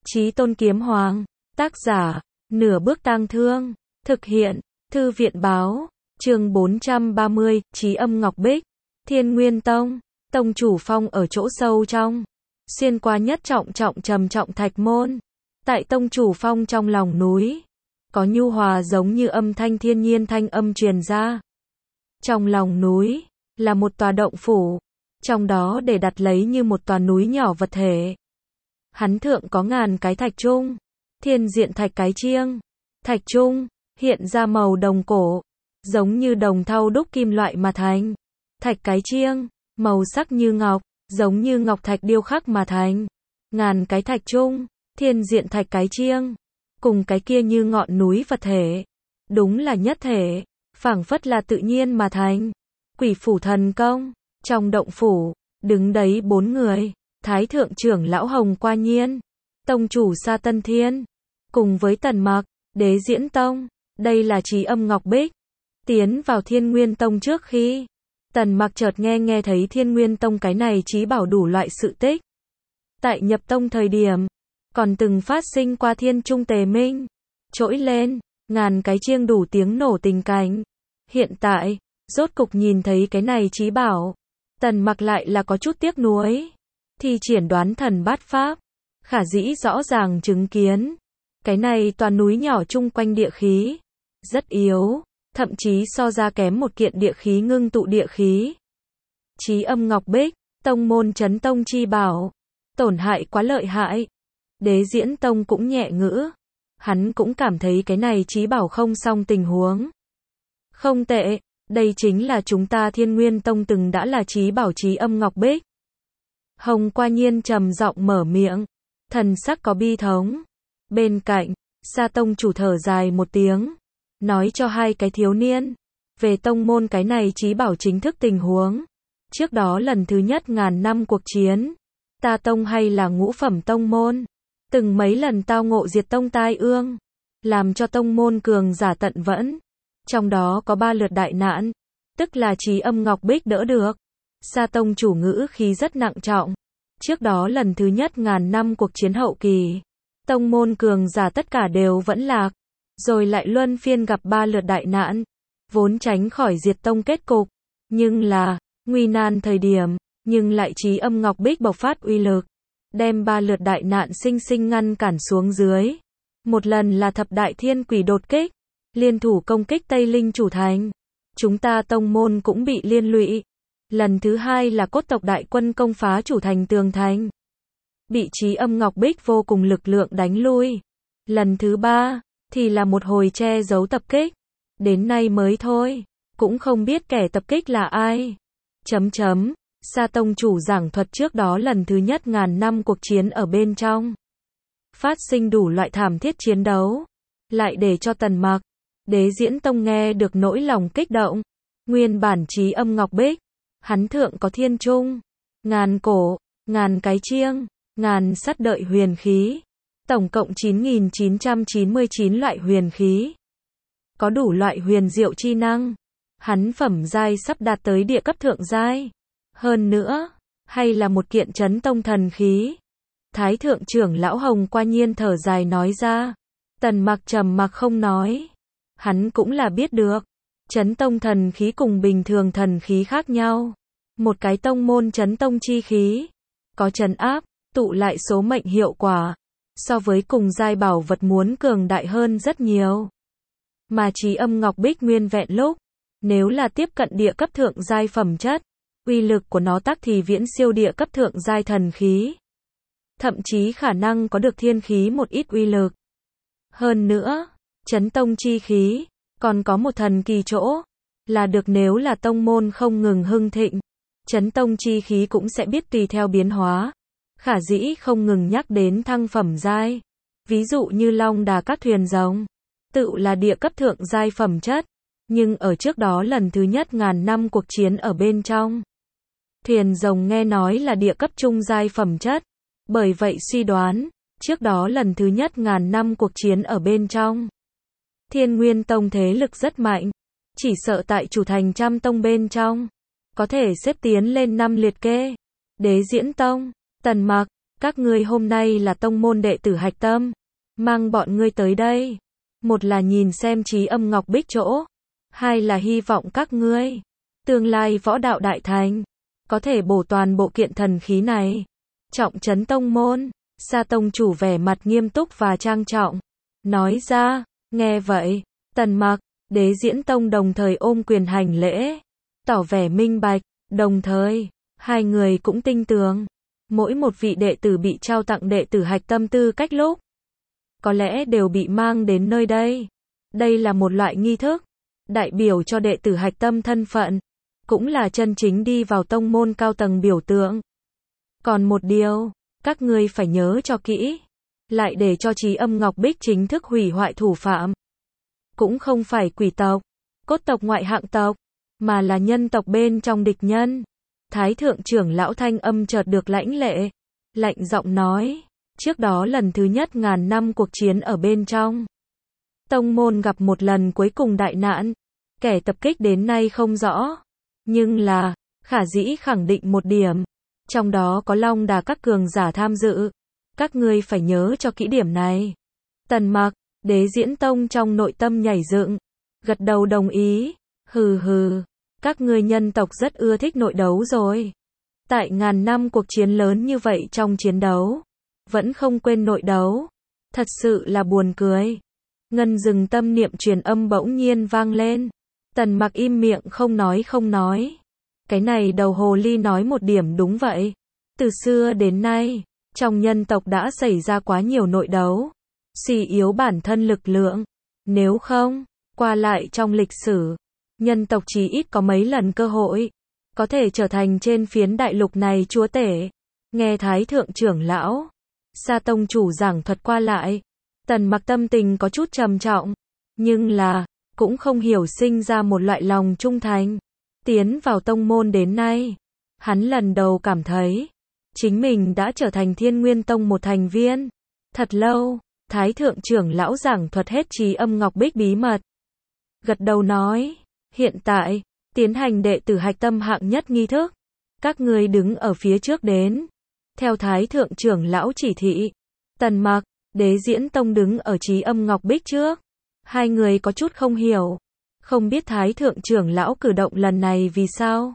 Chí Tôn Kiếm Hoàng, tác giả, Nửa Bước Tang Thương, thực hiện, Thư viện Báo, chương 430, Chí Âm Ngọc Bích, Thiên Nguyên Tông, tông chủ phong ở chỗ sâu trong, xuyên qua nhất trọng trầm trọng thạch môn, tại tông chủ phong trong lòng núi, có nhu hòa giống như âm thanh thiên nhiên thanh âm truyền ra. Trong lòng núi, là một tòa động phủ, trong đó để đặt lấy như một tòa núi nhỏ vật thể. Hắn thượng có ngàn cái thạch trung, thiên diện thạch cái chiêng, thạch trung, hiện ra màu đồng cổ, giống như đồng thau đúc kim loại mà thành. Thạch cái chiêng, màu sắc như ngọc, giống như ngọc thạch điêu khắc mà thành. Ngàn cái thạch trung, thiên diện thạch cái chiêng, cùng cái kia như ngọn núi vật thể. Đúng là nhất thể, phảng phất là tự nhiên mà thành. Quỷ phủ thần công, trong động phủ, đứng đấy 4 người. Thái thượng trưởng lão Hồng Qua Nhiên, tông chủ Sa Tân Thiên, cùng với Tần Mặc, Đế Diễn Tông, đây là Chí Âm Ngọc Bích. Tiến vào Thiên Nguyên Tông trước khi, Tần Mặc chợt nghe thấy Thiên Nguyên Tông cái này chí bảo đủ loại sự tích. Tại nhập tông thời điểm, còn từng phát sinh qua thiên trung tề minh, trỗi lên, ngàn cái chiêng đủ tiếng nổ tình cảnh. Hiện tại, rốt cục nhìn thấy cái này chí bảo, Tần Mặc lại là có chút tiếc nuối. Thi triển đoán thần bát pháp, khả dĩ rõ ràng chứng kiến. Cái này toàn núi nhỏ chung quanh địa khí, rất yếu, thậm chí so ra kém một kiện địa khí ngưng tụ địa khí. Chí Âm Ngọc Bích, tông môn chấn tông chi bảo, tổn hại quá lợi hại. Đế Diễn Tông cũng nhẹ ngữ, hắn cũng cảm thấy cái này chí bảo không xong tình huống. Không tệ, đây chính là chúng ta Thiên Nguyên Tông từng đã là chí bảo Chí Âm Ngọc Bích. Hồng Qua Nhiên trầm giọng mở miệng, thần sắc có bi thống. Bên cạnh, Sa tông chủ thở dài một tiếng, nói cho hai cái thiếu niên về tông môn cái này chí bảo chính thức tình huống. Trước đó lần thứ nhất ngàn năm cuộc chiến, ta tông hay là ngũ phẩm tông môn, từng mấy lần tao ngộ diệt tông tai ương, làm cho tông môn cường giả tận vẫn. Trong đó có 3 lượt đại nạn, tức là Chí Âm Ngọc Bích đỡ được. Sa tông chủ ngữ khí rất nặng trọng. Trước đó lần thứ nhất ngàn năm cuộc chiến hậu kỳ, tông môn cường giả tất cả đều vẫn lạc, rồi lại luân phiên gặp 3 lượt đại nạn, vốn tránh khỏi diệt tông kết cục, nhưng là nguy nan thời điểm, nhưng lại Chí Âm Ngọc Bích bộc phát uy lực, đem 3 lượt đại nạn sinh sinh ngăn cản xuống dưới. Một lần là thập đại thiên quỷ đột kích, liên thủ công kích Tây Linh chủ thành, chúng ta tông môn cũng bị liên lụy. Lần thứ hai là cốt tộc đại quân công phá chủ thành tường thành, bị Chí Âm Ngọc Bích vô cùng lực lượng đánh lui. Lần thứ ba thì là một hồi che giấu tập kích, đến nay mới thôi, cũng không biết kẻ tập kích là ai. Sa tông chủ giảng thuật trước đó lần thứ nhất ngàn năm cuộc chiến ở bên trong, phát sinh đủ loại thảm thiết chiến đấu, lại để cho Tần Mặc, Đế Diễn Tông nghe được nỗi lòng kích động. Nguyên bản Chí Âm Ngọc Bích, hắn thượng có thiên trung, ngàn cổ, ngàn cái chiêng, ngàn sắt đợi huyền khí, tổng cộng 9.999 loại huyền khí, có đủ loại huyền diệu chi năng. Hắn phẩm giai sắp đạt tới địa cấp thượng giai, hơn nữa, hay là một kiện chấn tông thần khí. Thái thượng trưởng lão Hồng Qua Nhiên thở dài nói ra. Tần Mặc trầm mặc không nói, hắn cũng là biết được, chấn tông thần khí cùng bình thường thần khí khác nhau. Một cái tông môn chấn tông chi khí, có trấn áp, tụ lại số mệnh hiệu quả, so với cùng giai bảo vật muốn cường đại hơn rất nhiều. Mà Chí Âm Ngọc Bích nguyên vẹn lúc, nếu là tiếp cận địa cấp thượng giai phẩm chất, uy lực của nó tắc thì viễn siêu địa cấp thượng giai thần khí. Thậm chí khả năng có được thiên khí một ít uy lực. Hơn nữa, chấn tông chi khí, còn có một thần kỳ chỗ, là được nếu là tông môn không ngừng hưng thịnh, chấn tông chi khí cũng sẽ biết tùy theo biến hóa, khả dĩ không ngừng nhắc đến thăng phẩm giai. Ví dụ như Long Đà các thuyền rồng, tự là địa cấp thượng giai phẩm chất, nhưng ở trước đó lần thứ nhất ngàn năm cuộc chiến ở bên trong, thuyền rồng nghe nói là địa cấp trung giai phẩm chất, bởi vậy suy đoán, trước đó lần thứ nhất ngàn năm cuộc chiến ở bên trong, Thiên Nguyên Tông thế lực rất mạnh, chỉ sợ tại chủ thành trăm tông bên trong, có thể xếp tiến lên 5 liệt kê. Đế Diễn Tông, Tần Mặc, Các ngươi hôm nay là tông môn đệ tử hạch tâm, mang bọn ngươi tới đây. Một là nhìn xem Trí Âm Ngọc Bích chỗ, hai là hy vọng các ngươi, tương lai võ đạo đại thành, có thể bổ toàn bộ kiện thần khí này. Trọng trấn tông môn, Sa tông chủ vẻ mặt nghiêm túc và trang trọng, nói ra, nghe vậy, Tần Mặc, Đế Diễn Tông đồng thời ôm quyền hành lễ, tỏ vẻ minh bạch, đồng thời, hai người cũng tin tưởng, mỗi một vị đệ tử bị trao tặng đệ tử hạch tâm tư cách lúc, có lẽ đều bị mang đến nơi đây. Đây là một loại nghi thức, đại biểu cho đệ tử hạch tâm thân phận, cũng là chân chính đi vào tông môn cao tầng biểu tượng. Còn một điều, các ngươi phải nhớ cho kỹ, lại để cho Trí Âm Ngọc Bích chính thức hủy hoại thủ phạm. Cũng không phải quỷ tộc, cốt tộc ngoại hạng tộc, mà là nhân tộc bên trong địch nhân. Thái thượng trưởng lão thanh âm chợt được lãnh lệ, lạnh giọng nói, trước đó lần thứ nhất ngàn năm cuộc chiến ở bên trong. Tông môn gặp một lần cuối cùng đại nạn, kẻ tập kích đến nay không rõ, nhưng là, khả dĩ khẳng định một điểm, trong đó có Long Đà các cường giả tham dự. Các ngươi phải nhớ cho kỹ điểm này. Tần Mặc, Đế Diễn Tông trong nội tâm nhảy dựng, gật đầu đồng ý, hừ hừ, các ngươi nhân tộc rất ưa thích nội đấu rồi. Tại ngàn năm cuộc chiến lớn như vậy trong chiến đấu, vẫn không quên nội đấu, thật sự là buồn cười. Ngân Dừng tâm niệm truyền âm bỗng nhiên vang lên. Tần Mặc im miệng không nói. Cái này đầu hồ ly nói một điểm đúng vậy. Từ xưa đến nay, trong nhân tộc đã xảy ra quá nhiều nội đấu, suy yếu bản thân lực lượng. Nếu không, qua lại trong lịch sử, nhân tộc chỉ ít có mấy lần cơ hội, có thể trở thành trên phiến đại lục này chúa tể. Nghe Thái thượng trưởng lão, Sa tông chủ giảng thuật qua lại, Tần Mặc tâm tình có chút trầm trọng, nhưng là, cũng không hiểu sinh ra một loại lòng trung thành. Tiến vào tông môn đến nay, hắn lần đầu cảm thấy, chính mình đã trở thành Thiên Nguyên Tông một thành viên. Thật lâu, Thái thượng trưởng lão giảng thuật hết Trí Âm Ngọc Bích bí mật. Gật đầu nói, hiện tại, tiến hành đệ tử hạch tâm hạng nhất nghi thức. Các ngươi đứng ở phía trước đến. Theo Thái thượng trưởng lão chỉ thị, Tần Mặc, Đế Diễn Tông đứng ở Trí Âm Ngọc Bích trước. Hai người có chút không hiểu, không biết Thái thượng trưởng lão cử động lần này vì sao.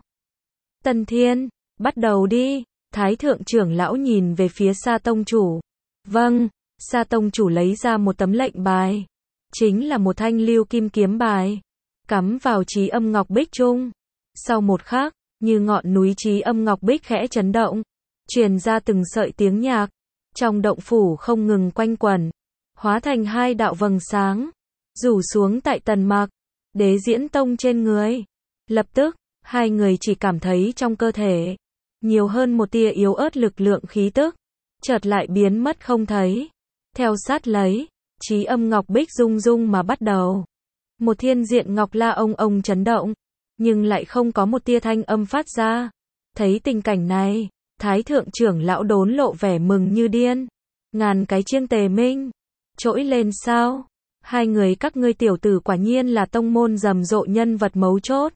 Tần Thiên, bắt đầu đi. Thái thượng trưởng lão nhìn về phía Sa tông chủ. Vâng. Sa tông chủ lấy ra một tấm lệnh bài, chính là một thanh lưu kim kiếm bài, cắm vào Trí Âm Ngọc Bích trung. Sau một khắc, như ngọn núi Trí Âm Ngọc Bích khẽ chấn động, truyền ra từng sợi tiếng nhạc, trong động phủ không ngừng quanh quẩn, hóa thành hai đạo vầng sáng, rủ xuống tại Tần Mặc, Đế Diễn Tông trên người. Lập tức, hai người chỉ cảm thấy trong cơ thể nhiều hơn một tia yếu ớt lực lượng khí tức, chợt lại biến mất không thấy. Theo sát lấy, Trí Âm Ngọc Bích rung rung mà bắt đầu. Một thiên diện ngọc la ông chấn động, nhưng lại không có một tia thanh âm phát ra. Thấy tình cảnh này, Thái thượng trưởng lão đốn lộ vẻ mừng như điên. Ngàn cái chiêng tề minh, trỗi lên sao? Hai người các ngươi tiểu tử quả nhiên là tông môn rầm rộ nhân vật mấu chốt.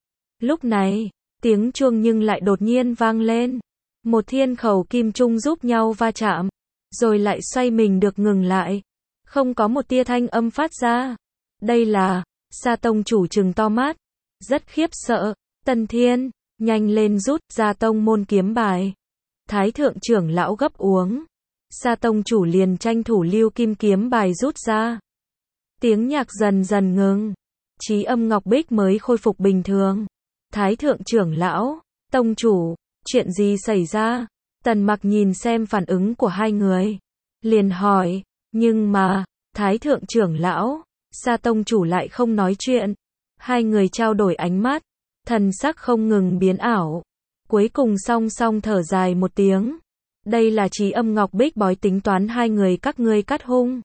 Lúc này, tiếng chuông nhưng lại đột nhiên vang lên. Một thiên khẩu kim trung giúp nhau va chạm, rồi lại xoay mình được ngừng lại. Không có một tia thanh âm phát ra. Đây là, Sa tông chủ trừng to mắt, rất khiếp sợ. Tần Thiên, nhanh lên rút ra tông môn kiếm bài. Thái thượng trưởng lão gấp uống. Sa tông chủ liền tranh thủ lưu kim kiếm bài rút ra. Tiếng nhạc dần dần ngừng. Trí Âm Ngọc Bích mới khôi phục bình thường. Thái thượng trưởng lão, tông chủ, chuyện gì xảy ra? Tần Mặc nhìn xem phản ứng của hai người, liền hỏi, nhưng mà, Thái thượng trưởng lão, Sa tông chủ lại không nói chuyện. Hai người trao đổi ánh mắt, thần sắc không ngừng biến ảo. Cuối cùng song song thở dài một tiếng. Đây là Trí Âm Ngọc Bích bói tính toán hai người các ngươi cắt hung.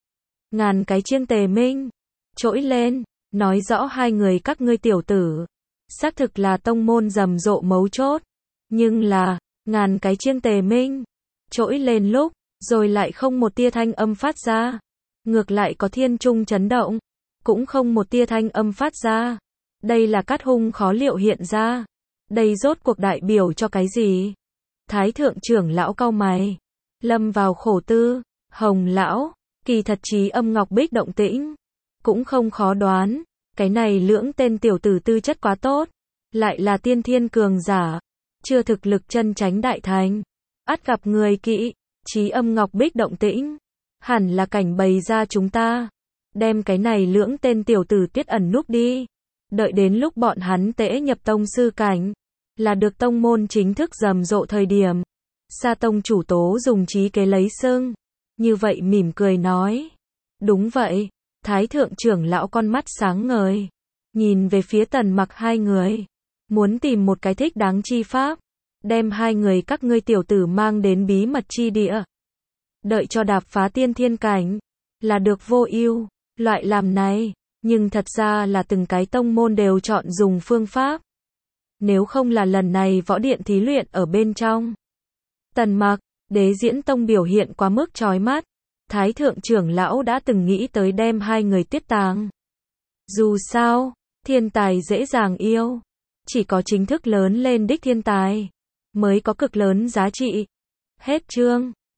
Ngàn cái chiêng tề minh, trỗi lên, nói rõ hai người các ngươi tiểu tử, xác thực là tông môn rầm rộ mấu chốt. Nhưng là, ngàn cái chiêng tề minh, trỗi lên lúc, rồi lại không một tia thanh âm phát ra. Ngược lại có thiên trung chấn động, cũng không một tia thanh âm phát ra. Đây là cắt hung khó liệu hiện ra. Đây rốt cuộc đại biểu cho cái gì? Thái thượng trưởng lão cau mày, lâm vào khổ tư. Hồng lão, kỳ thật Trí Âm Ngọc Bích động tĩnh cũng không khó đoán, cái này lưỡng tên tiểu tử tư chất quá tốt, lại là tiên thiên cường giả, chưa thực lực chân chánh đại thành, ắt gặp người kỵ. Trí Âm Ngọc Bích động tĩnh, hẳn là cảnh bày ra chúng ta, đem cái này lưỡng tên tiểu tử tiết ẩn núp đi, đợi đến lúc bọn hắn tễ nhập tông sư cảnh, là được tông môn chính thức rầm rộ thời điểm. Sa tông chủ Tố dùng trí kế lấy sưng, như vậy mỉm cười nói, đúng vậy. Thái thượng trưởng lão con mắt sáng ngời, nhìn về phía Tần Mặc hai người, muốn tìm một cái thích đáng chi pháp, đem hai người các ngươi tiểu tử mang đến bí mật chi địa, đợi cho đạp phá tiên thiên cảnh, là được vô ưu. Loại làm này, nhưng thật ra là từng cái tông môn đều chọn dùng phương pháp. Nếu không là lần này võ điện thí luyện ở bên trong, Tần Mặc, Đế Diễn Tông biểu hiện quá mức chói mắt, Thái thượng trưởng lão đã từng nghĩ tới đem hai người tiết tàng. Dù sao, thiên tài dễ dàng yêu, chỉ có chính thức lớn lên đích thiên tài mới có cực lớn giá trị. Hết chương.